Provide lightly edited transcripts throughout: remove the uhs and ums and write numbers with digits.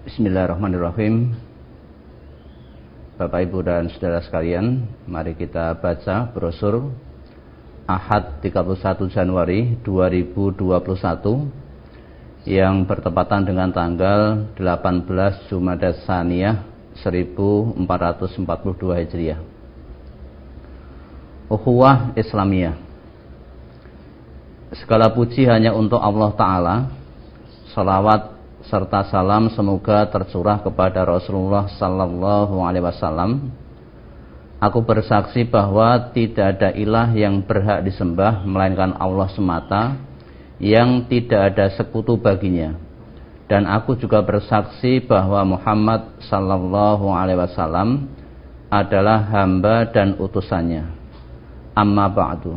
Bismillahirrahmanirrahim. Bapak, Ibu, dan saudara sekalian, mari kita baca brosur Ahad 31 Januari 2021 yang bertepatan dengan tanggal 18 Jumadats Tsaniyah 1442 Hijriah. Ukhuwah Islamiyah. Segala puji hanya untuk Allah Ta'ala. Salawat serta salam semoga tercurah kepada Rasulullah Sallallahu Alaihi Wasallam. Aku bersaksi bahwa tidak ada ilah yang berhak disembah melainkan Allah semata, yang tidak ada sekutu baginya. Dan aku juga bersaksi bahwa Muhammad Sallallahu Alaihi Wasallam adalah hamba dan utusannya. Amma ba'du.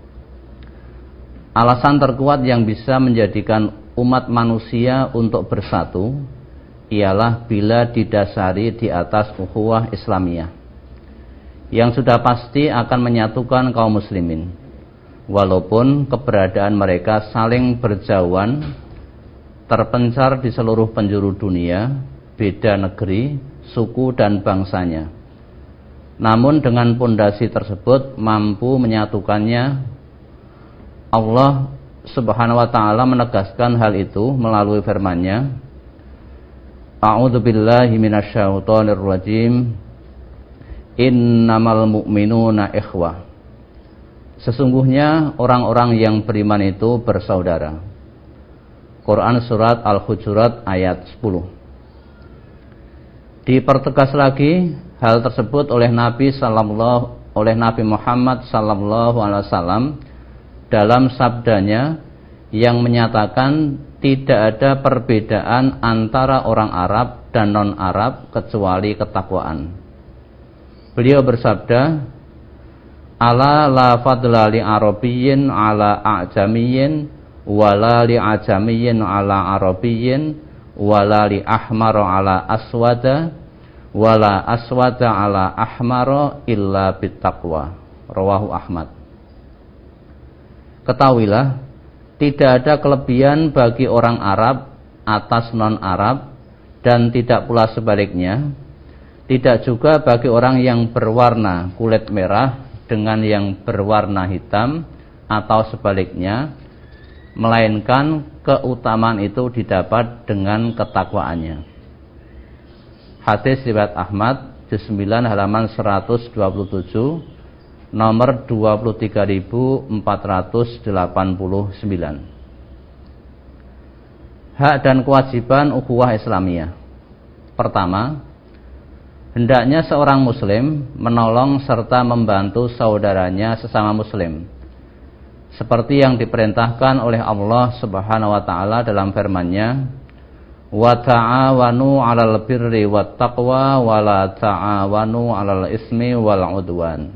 Alasan terkuat yang bisa menjadikan umat manusia untuk bersatu ialah bila didasari di atas ukhuwah Islamiyah yang sudah pasti akan menyatukan kaum muslimin, walaupun keberadaan mereka saling berjauhan, terpencar di seluruh penjuru dunia, beda negeri, suku dan bangsanya. Namun dengan pondasi tersebut mampu menyatukannya. Allah Subhanahu wa ta'ala menegaskan hal itu melalui firman-Nya, A'udzu billahi minasyaitonir rajim. Innamal mu'minuna ikhwah. Sesungguhnya orang-orang yang beriman itu bersaudara. Quran surat Al-Hujurat ayat 10. Dipertegas lagi hal tersebut oleh Nabi Muhammad sallallahu alaihi wasallam dalam sabdanya yang menyatakan tidak ada perbedaan antara orang Arab dan non-Arab kecuali ketakwaan. Beliau bersabda, Ala la fadla li arabiyyin ala a'jamiyyin wala li ajamiyyin ala arabiyyin wala li ahmar ala aswada wala aswada ala ahmar illa bittaqwa. Rawahu Ahmad. Ketahuilah, tidak ada kelebihan bagi orang Arab atas non-Arab, dan tidak pula sebaliknya. Tidak juga bagi orang yang berwarna kulit merah dengan yang berwarna hitam, atau sebaliknya, melainkan keutamaan itu didapat dengan ketakwaannya. Hadis riwayat Ahmad, juz 9 halaman 127, nomor 23.489. Hak dan kewajiban ukhuwah Islamiyah. Pertama, hendaknya seorang muslim menolong serta membantu saudaranya sesama muslim, seperti yang diperintahkan oleh Allah Subhanahu wa ta'ala dalam firman-Nya, wa ta'awanu 'alal birri wat taqwa wa la ta'awanu 'alal ismi wal 'udwan.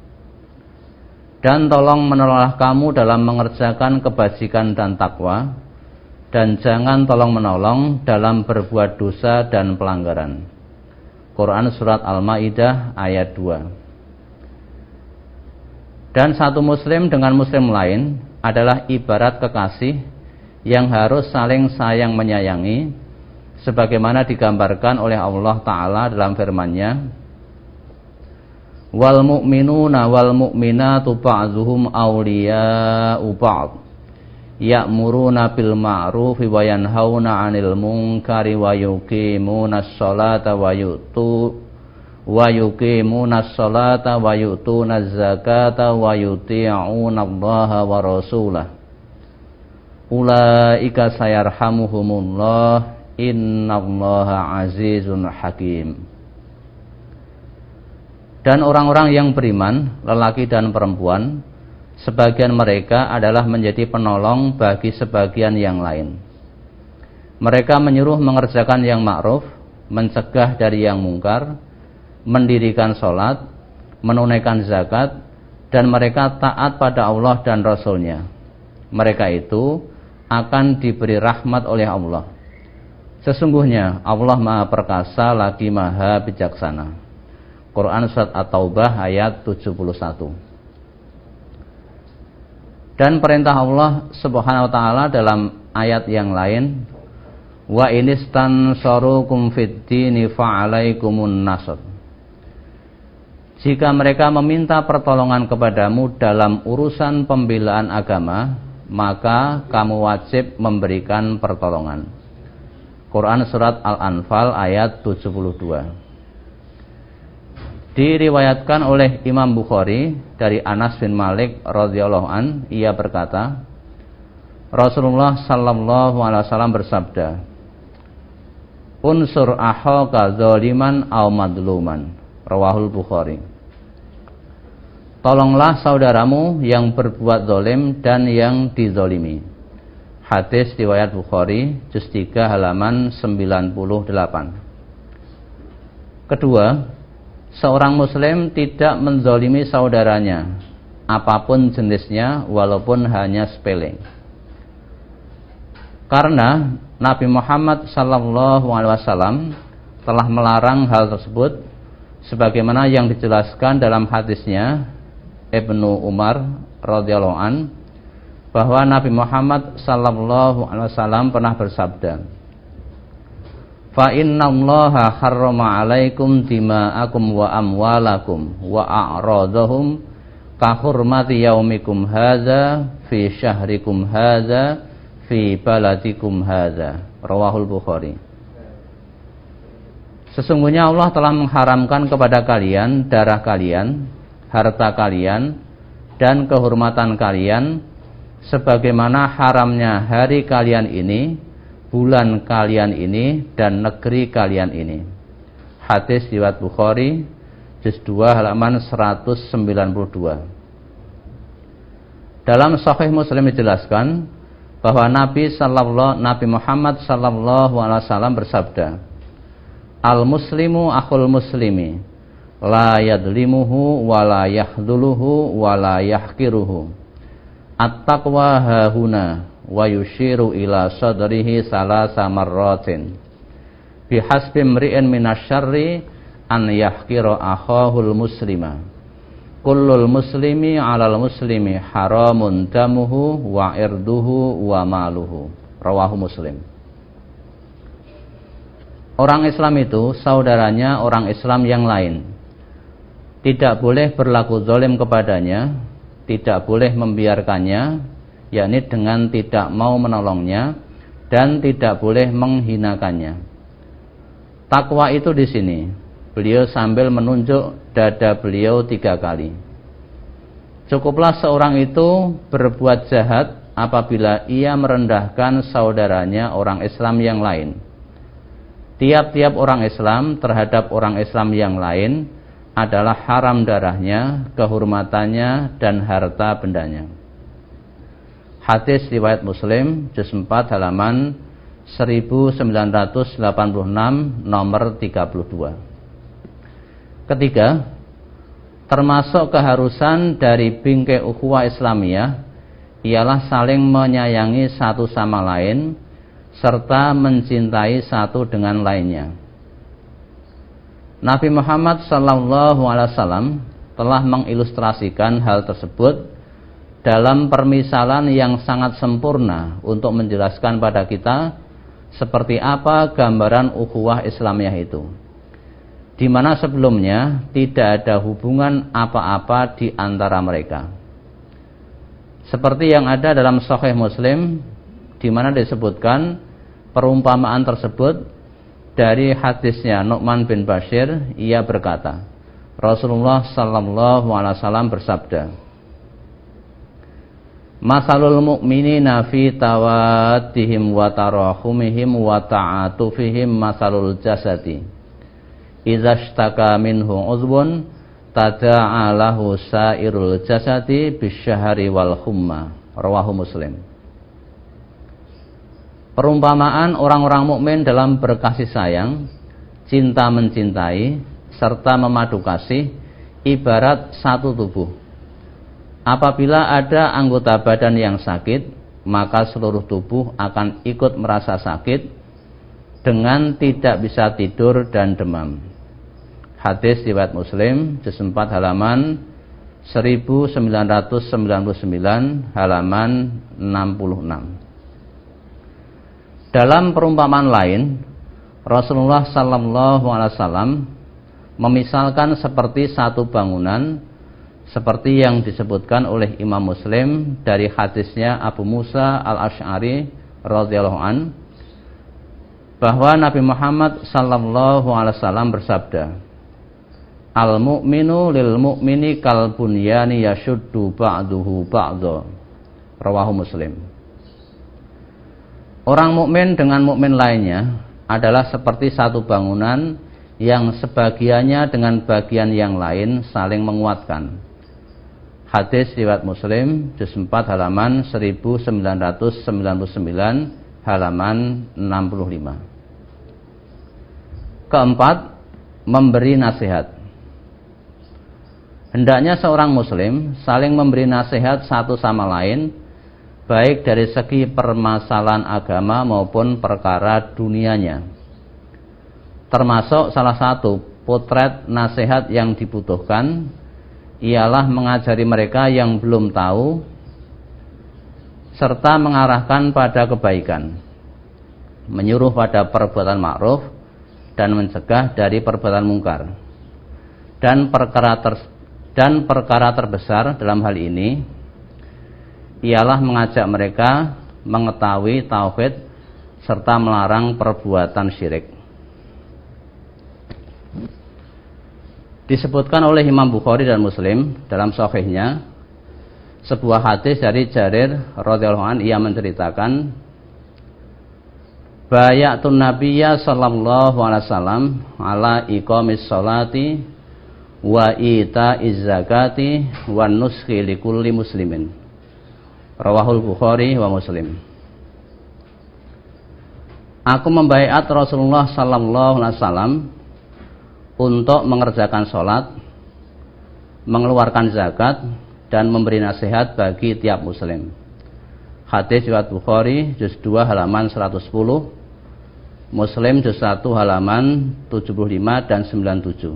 Dan tolong menolonglah kamu dalam mengerjakan kebajikan dan takwa, dan jangan tolong menolong dalam berbuat dosa dan pelanggaran. Quran surat Al-Maidah ayat 2. Dan satu muslim dengan muslim lain adalah ibarat kekasih yang harus saling sayang menyayangi, sebagaimana digambarkan oleh Allah Ta'ala dalam firman-Nya, wal mu'minuna wal mu'minatu ba'dhuhum awliya'u ba'd ya'muruna bil ma'rufi wa yanhauna 'anil munkari wa yuqimunas sholata wa yu'tunaz zakata wa yuti'una Allaha wa rasulahu ulaika sayarhamuhumullah innallaha azizun hakim. Dan orang-orang yang beriman, lelaki dan perempuan, sebagian mereka adalah menjadi penolong bagi sebagian yang lain. Mereka menyuruh mengerjakan yang ma'ruf, mencegah dari yang mungkar, mendirikan sholat, menunaikan zakat, dan mereka taat pada Allah dan Rasul-Nya. Mereka itu akan diberi rahmat oleh Allah. Sesungguhnya Allah Maha Perkasa lagi Maha Bijaksana. Quran surat At-Taubah ayat 71. Dan perintah Allah Subhanahu wa ta'ala dalam ayat yang lain, Wa inistansarukum fid-dini fa'alaikumun nasr. Jika mereka meminta pertolongan kepadamu dalam urusan pembelaan agama, maka kamu wajib memberikan pertolongan. Quran surat Al-Anfal ayat 72. Diriwayatkan oleh Imam Bukhari dari Anas bin Malik radhiyallahu an, ia berkata, Rasulullah sallallahu alaihi wasallam bersabda, "Unsur akhaka zaliman aw madluman." Rawahul Bukhari. Tolonglah saudaramu yang berbuat zalim dan yang dizalimi. Hadis riwayat Bukhari, juz 3 halaman 98. Kedua, seorang muslim tidak menzalimi saudaranya, apapun jenisnya, walaupun hanya sepele. Karena Nabi Muhammad sallallahu alaihi wasallam telah melarang hal tersebut, sebagaimana yang dijelaskan dalam hadisnya Ibnu Umar radhiyallahu an, bahwa Nabi Muhammad sallallahu alaihi wasallam pernah bersabda, "Fa innallaha harrama 'alaikum dima'akum wa amwalakum wa a'radahum ka hurmati yaumikum hadza fi syahrikum hadza fi baladikum hadza." Rawahul Bukhari. Sesungguhnya Allah telah mengharamkan kepada kalian darah kalian, harta kalian, dan kehormatan kalian, sebagaimana haramnya hari kalian ini, bulan kalian ini, dan negeri kalian ini. Hadis riwayat Bukhari, juz 2 halaman 192. Dalam Sahih Muslim dijelaskan bahwa Nabi Muhammad sallallahu alaihi wasallam bersabda, "Al-muslimu akhul muslimi, la yadlimuhu wa la yakhdhuluhu wa la yahqiruhu. At-taqwa hahuna." Wa yushiru ila sadrihi salasa marratin. Bihasbi mri'in minasyarri an yahqira akhahul muslima. Kullul muslimi 'alal muslimi haramun damuhu wa irduhu wa maluhu. Rawahu Muslim. Orang Islam itu saudaranya orang Islam yang lain. Tidak boleh berlaku zalim kepadanya, tidak boleh membiarkannya, yakni dengan tidak mau menolongnya, dan tidak boleh menghinakannya. Takwa itu di sini, beliau sambil menunjuk dada beliau 3 kali. Cukuplah seorang itu berbuat jahat apabila ia merendahkan saudaranya orang Islam yang lain. Tiap-tiap orang Islam terhadap orang Islam yang lain adalah haram darahnya, kehormatannya, dan harta bendanya. Hadis riwayat Muslim, juz 4 halaman 1986 nomor 32. Ketiga, termasuk keharusan dari bingkai ukhuwah Islamiyah ialah saling menyayangi satu sama lain serta mencintai satu dengan lainnya. Nabi Muhammad sallallahu alaihi wasallam telah mengilustrasikan hal tersebut dalam permisalan yang sangat sempurna untuk menjelaskan pada kita seperti apa gambaran ukhuwah Islamiyah itu, di mana sebelumnya tidak ada hubungan apa-apa di antara mereka. Seperti yang ada dalam Sahih Muslim, di mana disebutkan perumpamaan tersebut dari hadisnya Nu'man bin Bashir. Ia berkata, Rasulullah sallallahu alaihi wasallam bersabda, "Masalul mu'minina fi tawaddihim wa tarahumihim wa ta'atufihim masalul jasadi. Idza ishtaka minhu uzbun tada'a lahu sairul jasadi bisyahri wal humma." Rawahu Muslim. Perumpamaan orang-orang mukmin dalam berkasih sayang, cinta mencintai, serta memadu kasih ibarat satu tubuh. Apabila ada anggota badan yang sakit, maka seluruh tubuh akan ikut merasa sakit dengan tidak bisa tidur dan demam. Hadis riwayat Muslim, juz 4 halaman 1999 halaman 66. Dalam perumpamaan lain, Rasulullah sallallahu alaihi wasallam memisalkan seperti satu bangunan, seperti yang disebutkan oleh Imam Muslim dari hadisnya Abu Musa al-Asy'ari radhiyallahu an, bahwa Nabi Muhammad sallallahu alaihi wasallam bersabda, "Al-mu'minu lil mu'mini kal bunyani yashuddu ba'duhu ba'dha." Rawahu Muslim. Orang mukmin dengan mukmin lainnya adalah seperti satu bangunan yang sebagiannya dengan bagian yang lain saling menguatkan. Hadis riwayat Muslim juz 4 halaman 1999 halaman 65. Keempat, memberi nasihat. Hendaknya seorang muslim saling memberi nasihat satu sama lain, baik dari segi permasalahan agama maupun perkara dunianya. Termasuk salah satu potret nasihat yang dibutuhkan ialah mengajari mereka yang belum tahu serta mengarahkan pada kebaikan, menyuruh pada perbuatan ma'ruf dan mencegah dari perbuatan mungkar. Dan perkara terbesar dalam hal ini ialah mengajak mereka mengetahui tauhid serta melarang perbuatan syirik. Disebutkan oleh Imam Bukhari dan Muslim dalam sahihnya sebuah hadis dari Jarir radhiyallahu anhu, ia menceritakan, bayatun nabiyya sallallahu alaihi wasallam ala iqamis sholati wa ita'iz zakati wa nuskhi likulli muslimin. Rawahul Bukhari wa Muslim. Aku membaiat Rasulullah sallallahu alaihi wasallam untuk mengerjakan sholat, mengeluarkan zakat, dan memberi nasihat bagi tiap muslim. Hadis riwayat Bukhari juz 2 halaman 110, Muslim juz 1 halaman 75 dan 97.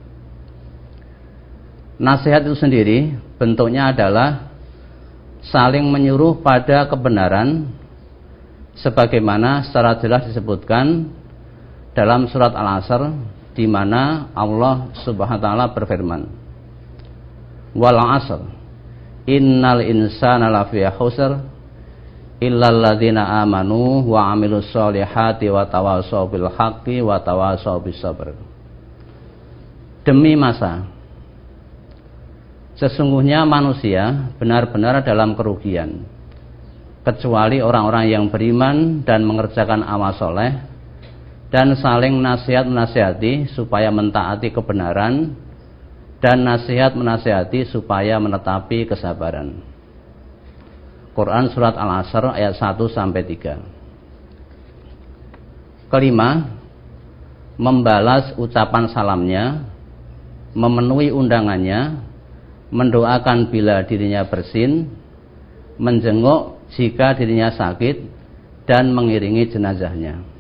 Nasihat itu sendiri bentuknya adalah saling menyuruh pada kebenaran sebagaimana secara jelas disebutkan dalam surat Al-Asr, di mana Allah Subhanahu wa taala berfirman, "Wal 'asr innal insana lafi khusr illal ladzina amanu wa 'amilus sholihati wa tawassaw bil haqqi wa tawassaw bis sabr." Demi masa, sesungguhnya manusia benar-benar dalam kerugian, kecuali orang-orang yang beriman dan mengerjakan amal soleh dan saling nasihat-menasihati supaya mentaati kebenaran dan nasihat-menasihati supaya menetapi kesabaran. Quran surat Al-Asr ayat 1-3. Kelima, membalas ucapan salamnya, memenuhi undangannya, mendoakan bila dirinya bersin, menjenguk jika dirinya sakit, dan mengiringi jenazahnya.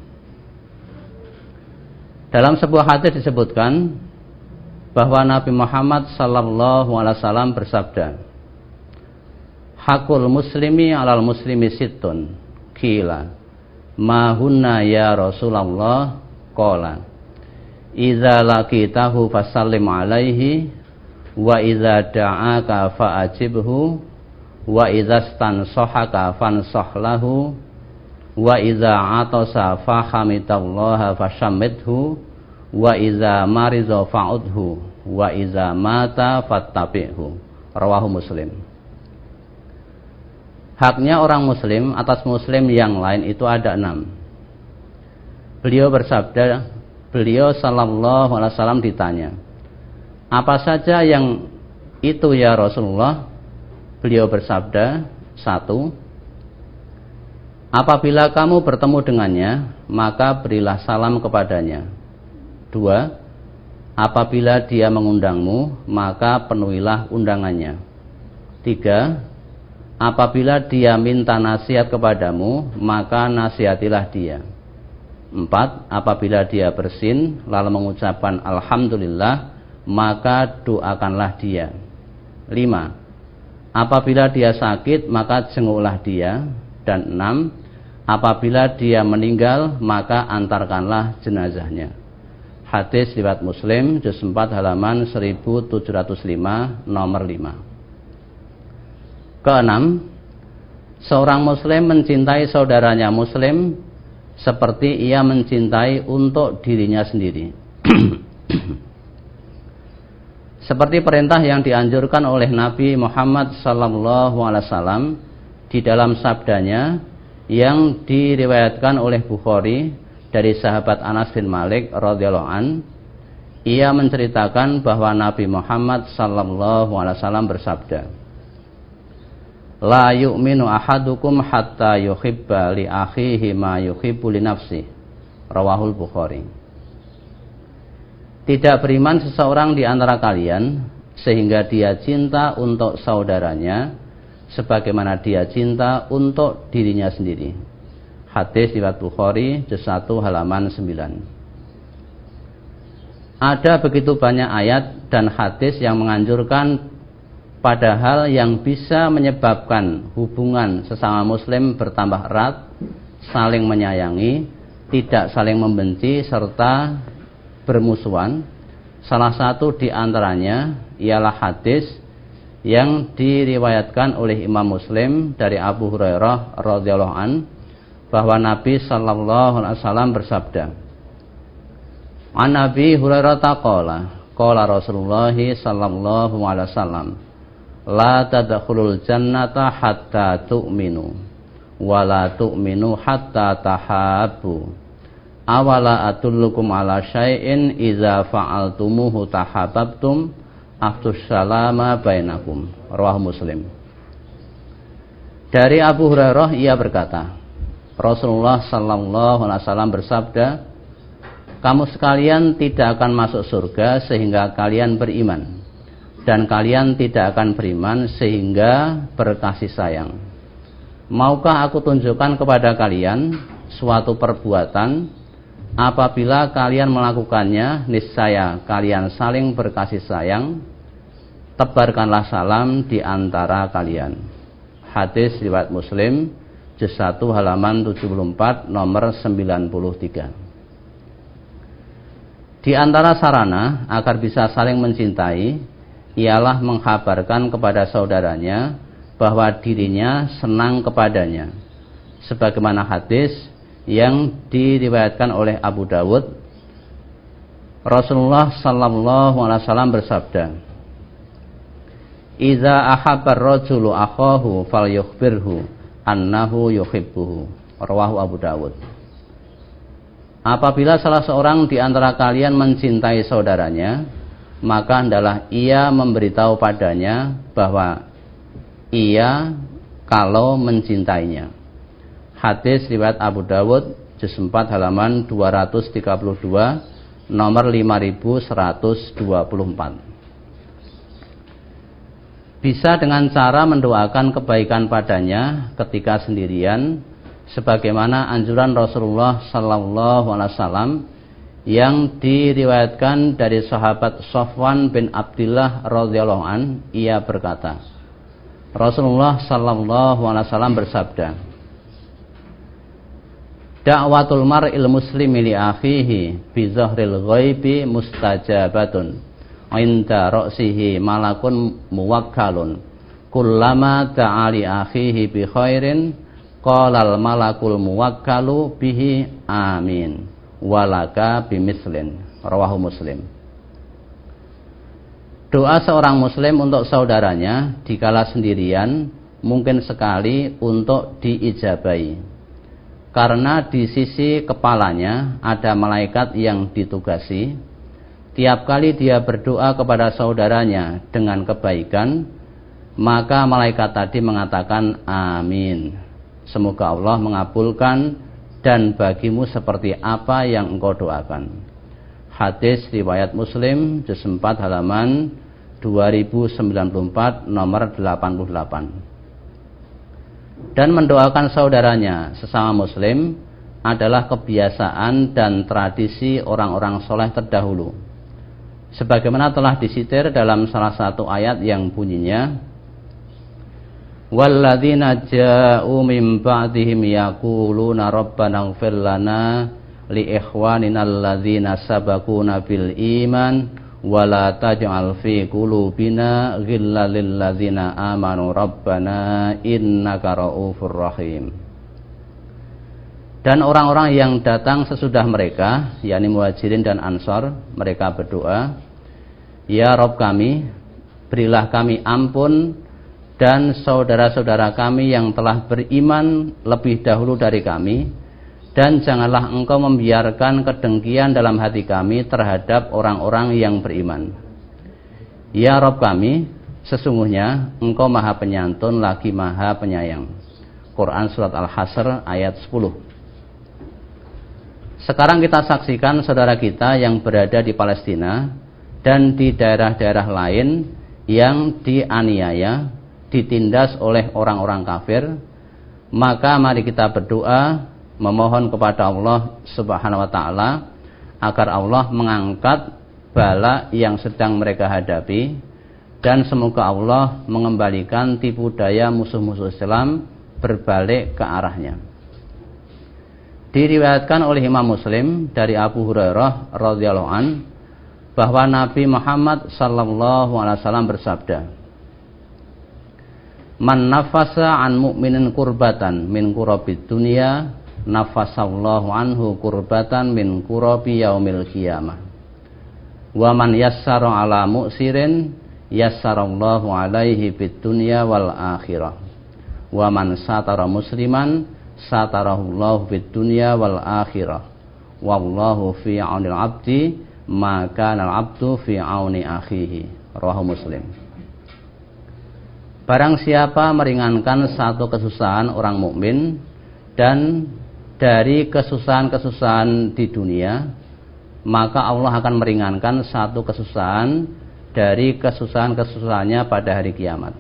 Dalam sebuah hadis disebutkan bahwa Nabi Muhammad sallallahu alaihi wasallam bersabda, "Hakul muslimi 'alal muslimi sittun." Qila, "Ma hunna ya Rasulullah?" Qala, "Idza laqitahu fasallim 'alaihi wa idza da'aka fa'ajibhu wa idza stansahaka fansah lahu wa idza 'atasa fahamitallaha fashammidhu wa idza mariza fa'udhu wa idza mata fattabi'hu." Rawahu Muslim. Haknya orang muslim atas muslim yang lain itu ada 6. Beliau sallallahu alaihi wasallam ditanya, "Apa saja yang itu ya Rasulullah?" Beliau bersabda, 1. Apabila kamu bertemu dengannya, maka berilah salam kepadanya. 2. Apabila dia mengundangmu, maka penuhilah undangannya. 3. Apabila dia minta nasihat kepadamu, maka nasihatilah dia. 4. Apabila dia bersin lalu mengucapkan alhamdulillah, maka doakanlah dia. 5. Apabila dia sakit, maka jenguklah dia. Dan 6. Apabila dia meninggal, maka antarkanlah jenazahnya. Hadis riwayat Muslim, juz 4 halaman 1705 nomor 5. Keenam, seorang muslim mencintai saudaranya muslim seperti ia mencintai untuk dirinya sendiri. Seperti perintah yang dianjurkan oleh Nabi Muhammad SAW di dalam sabdanya yang diriwayatkan oleh Bukhari dari sahabat Anas bin Malik radhiyallahu an. Ia menceritakan bahwa Nabi Muhammad SAW bersabda, "La yu'minu ahadukum hatta yuhibba li akhihi ma yuhibbu li nafsihi." Rawahul Bukhari. Tidak beriman seseorang di antara kalian sehingga dia cinta untuk saudaranya sebagaimana dia cinta untuk dirinya sendiri. Hadis riwayat Bukhari, juz 1 halaman 9. Ada begitu banyak ayat dan hadis yang menganjurkan pada hal yang bisa menyebabkan hubungan sesama muslim bertambah erat, saling menyayangi, tidak saling membenci serta bermusuhan. Salah satu di antaranya ialah hadis yang diriwayatkan oleh Imam Muslim dari Abu Hurairah radhiyallahu an bahwa Nabi sallallahu alaihi wasallam bersabda, "An Nabi Hurairah qala Rasulullah sallallahu alaihi wasallam, la tadkhulul jannata hatta tu'minu wa la tu'minu hatta tahabbu." Awala atullukum ala syai'in idza fa'altumuhu tahabbtum aftus salama bainakum. Rawahu Muslim. Dari Abu Hurairah ia berkata, Rasulullah sallallahu alaihi wasallam bersabda, kamu sekalian tidak akan masuk surga sehingga kalian beriman, dan kalian tidak akan beriman sehingga berkasih sayang. Maukah aku tunjukkan kepada kalian suatu perbuatan, apabila kalian melakukannya, niscaya kalian saling berkasih sayang. Tebarkanlah salam di antara kalian. Hadis riwayat Muslim, juz 1 halaman 74 nomor 93. Di antara sarana agar bisa saling mencintai ialah mengkhabarkan kepada saudaranya bahwa dirinya senang kepadanya. Sebagaimana hadis yang diriwayatkan oleh Abu Dawud, Rasulullah sallallahu alaihi wasallam bersabda, "Idza ahabbar rajulu akhahu falyukhbirhu annahu yuhibbuhu." Rawahu Abu Dawud. Apabila salah seorang di antara kalian mencintai saudaranya, maka hendaklah ia memberitahu padanya bahwa ia kalau mencintainya. Hadis riwayat Abu Dawud, juz 4 halaman 232 nomor 5124. Bisa dengan cara mendoakan kebaikan padanya ketika sendirian, sebagaimana anjuran Rasulullah sallallahu alaihi wasallam yang diriwayatkan dari sahabat Safwan bin Abdullah radhiyallahu an. Ia berkata, Rasulullah sallallahu alaihi wasallam bersabda, "Da'watul mar'il muslimi li akhihi bi zahril ghaibi mustajabatun. 'Inda ra'sihi malakun muwakkalun. Kullama da'a li akhihi bi khairin, qala al malakul muwakkalu bihi amin. Walaka bimislin." Rawahu Muslim. Doa seorang muslim untuk saudaranya dikala sendirian mungkin sekali untuk diijabahi. Karena di sisi kepalanya ada malaikat yang ditugasi. Tiap kali dia berdoa kepada saudaranya dengan kebaikan, maka malaikat tadi mengatakan amin. Semoga Allah mengabulkan dan bagimu seperti apa yang engkau doakan. Hadis riwayat Muslim, juz 4 halaman 2094 nomor 88. Dan mendoakan saudaranya sesama muslim adalah kebiasaan dan tradisi orang-orang soleh terdahulu. Sebagaimana telah disitir dalam salah satu ayat yang bunyinya, walladzina ja'u min ba'dihim yaquluna rabbana ighfir lana li ikhwanina alladzina sabaquna bil iman wa la taj'al fi qulubina ghillan lil ladzina amanu rabbana innaka ra'ufur rahim. Dan orang-orang yang datang sesudah mereka, yakni Muhajirin dan Ansor, mereka berdoa, ya Rabb kami, berilah kami ampun dan saudara-saudara kami yang telah beriman lebih dahulu dari kami, dan janganlah engkau membiarkan kedengkian dalam hati kami terhadap orang-orang yang beriman. Ya Rabb kami, sesungguhnya engkau maha penyantun lagi maha penyayang. Quran Surat Al-Hasr ayat 10. Sekarang kita saksikan saudara kita yang berada di Palestina dan di daerah-daerah lain yang dianiaya, ditindas oleh orang-orang kafir. Maka mari kita berdoa memohon kepada Allah Subhanahu wa taala agar Allah mengangkat bala yang sedang mereka hadapi, dan semoga Allah mengembalikan tipu daya musuh-musuh Islam berbalik ke arahnya. Diriwayatkan oleh Imam Muslim dari Abu Hurairah radhiyallahu an bahwa Nabi Muhammad sallallahu alaihi wasallam bersabda, "Man nafasa an mu'minin kurbatan min kurabid dunya, nafasallahu anhu kurbatan min kurabi yaumil qiyamah. Wa man yassara ala mu'sirin, yassarallahu alaihi bid dunya wal akhirah. Wa man satara musliman, satarahullahu fid dunya wal akhirah. Wallahu fi aunil abdi ma kana al abdu fi auni akhihi." Rawahu Muslim. Barang siapa meringankan satu kesusahan orang mukmin dan dari kesusahan-kesusahan di dunia, maka Allah akan meringankan satu kesusahan dari kesusahan-kesusahannya pada hari kiamat.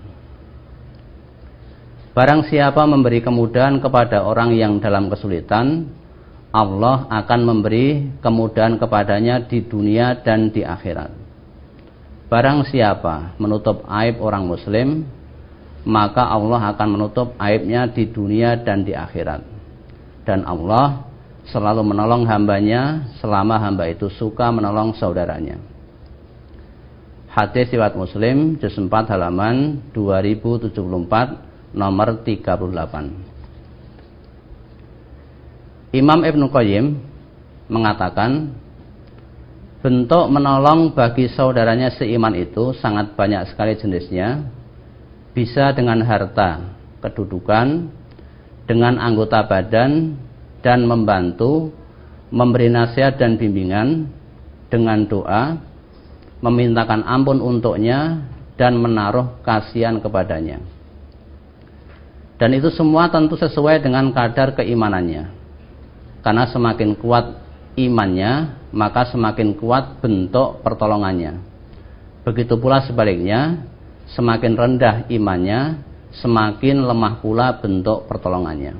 Barang siapa memberi kemudahan kepada orang yang dalam kesulitan, Allah akan memberi kemudahan kepadanya di dunia dan di akhirat. Barang siapa menutup aib orang muslim, maka Allah akan menutup aibnya di dunia dan di akhirat. Dan Allah selalu menolong hambanya selama hamba itu suka menolong saudaranya. Hadis riwayat Muslim juz 4 halaman 2074 nomor 38. Imam Ibnu Qayyim mengatakan, bentuk menolong bagi saudaranya seiman itu sangat banyak sekali jenisnya. Bisa dengan harta, kedudukan, dengan anggota badan, dan membantu, memberi nasihat dan bimbingan, dengan doa, memintakan ampun untuknya, dan menaruh kasihan kepadanya. Dan itu semua tentu sesuai dengan kadar keimanannya. Karena semakin kuat imannya, maka semakin kuat bentuk pertolongannya. Begitu pula sebaliknya, semakin rendah imannya, semakin lemah pula bentuk pertolongannya.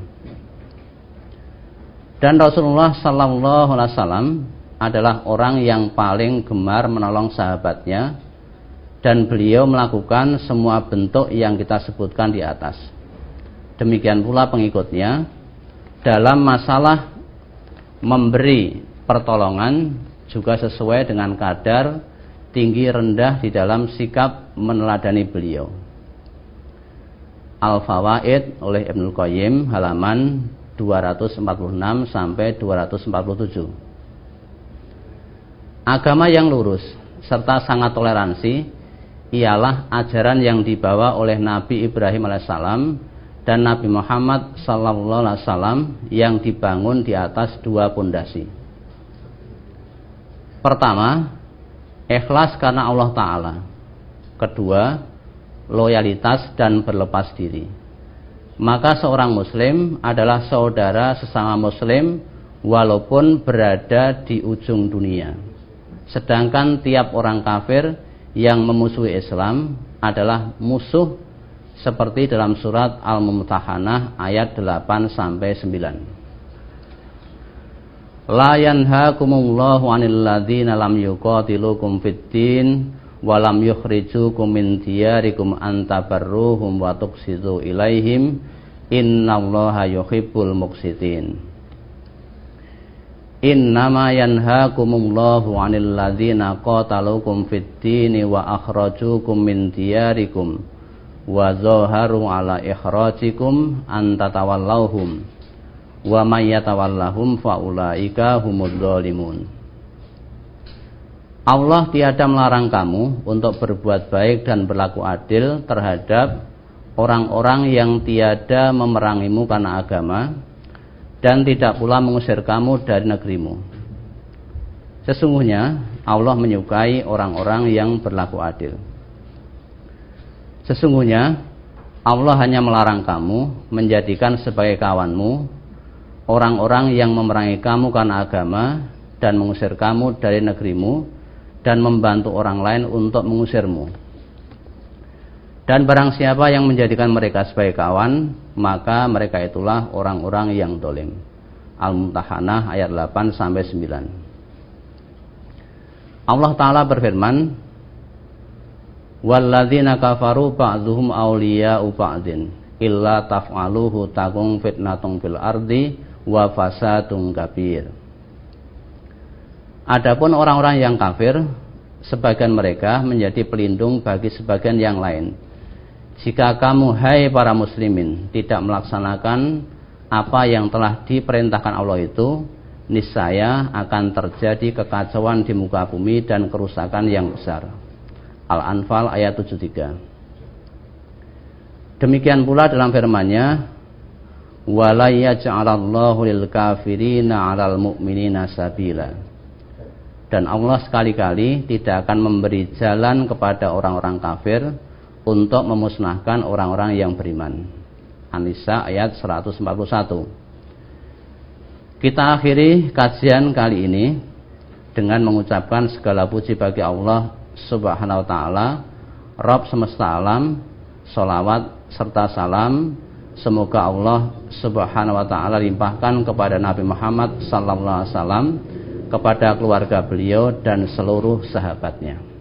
Dan Rasulullah sallallahu alaihi wasallam adalah orang yang paling gemar menolong sahabatnya, dan beliau melakukan semua bentuk yang kita sebutkan di atas. Demikian pula pengikutnya dalam masalah memberi pertolongan juga sesuai dengan kadar tinggi rendah di dalam sikap meneladani beliau. Al-Fawaid oleh Ibnu Qayyim halaman 246 sampai 247. Agama yang lurus serta sangat toleransi ialah ajaran yang dibawa oleh Nabi Ibrahim alaihissalam dan Nabi Muhammad sallallahu alaihi wasallam yang dibangun di atas dua pondasi. Pertama, ikhlas karena Allah Ta'ala. Kedua, loyalitas dan berlepas diri. Maka seorang muslim adalah saudara sesama muslim walaupun berada di ujung dunia. Sedangkan tiap orang kafir yang memusuhi Islam adalah musuh, seperti dalam surat Al-Mumtahanah ayat 8 sampai 9. La yanhaakumullahu 'anil ladzina lam yuqatilukum fid din walam yukhrijukum min diyarikum an tabarruhum wa tuqsitu ilaihim innallaha yuhibbul muqsitin. Innama yanhaakumullahu 'anil ladzina qataluukum fid dini wa akhrajukum min diyarikum wa zaharu 'ala ikhrajikum an tatawallahum wa may yatawallahum faulaika humudz zalimun. Allah tiada melarang kamu untuk berbuat baik dan berlaku adil terhadap orang-orang yang tiada memerangimu karena agama dan tidak pula mengusir kamu dari negerimu. Sesungguhnya Allah menyukai orang-orang yang berlaku adil. Sesungguhnya Allah hanya melarang kamu menjadikan sebagai kawanmu orang-orang yang memerangi kamu karena agama dan mengusir kamu dari negerimu dan membantu orang lain untuk mengusirmu. Dan barang siapa yang menjadikan mereka sebagai kawan, maka mereka itulah orang-orang yang dolim. Al-Mumtahanah ayat 8-9. Allah Ta'ala berfirman, walladzina kafaru ba'dhuhum awliya'u ba'din illa taf'aluhu takun fitnatun fil ardi wa fasadun kabir. Adapun orang-orang yang kafir, sebagian mereka menjadi pelindung bagi sebagian yang lain. Jika kamu, hai para muslimin, tidak melaksanakan apa yang telah diperintahkan Allah itu, niscaya akan terjadi kekacauan di muka bumi dan kerusakan yang besar. Al-Anfal ayat 73. Demikian pula dalam firman-Nya, wala yaj'alallahu lil kafirina 'alal mu'minina sabila. Dan Allah sekali-kali tidak akan memberi jalan kepada orang-orang kafir untuk memusnahkan orang-orang yang beriman. An-Nisa ayat 141. Kita akhiri kajian kali ini dengan mengucapkan segala puji bagi Allah Subhanahu wa taala, Rabb semesta alam. Sholawat serta salam semoga Allah Subhanahu wa taala limpahkan kepada Nabi Muhammad sallallahu alaihi wasallam, kepada keluarga beliau dan seluruh sahabatnya.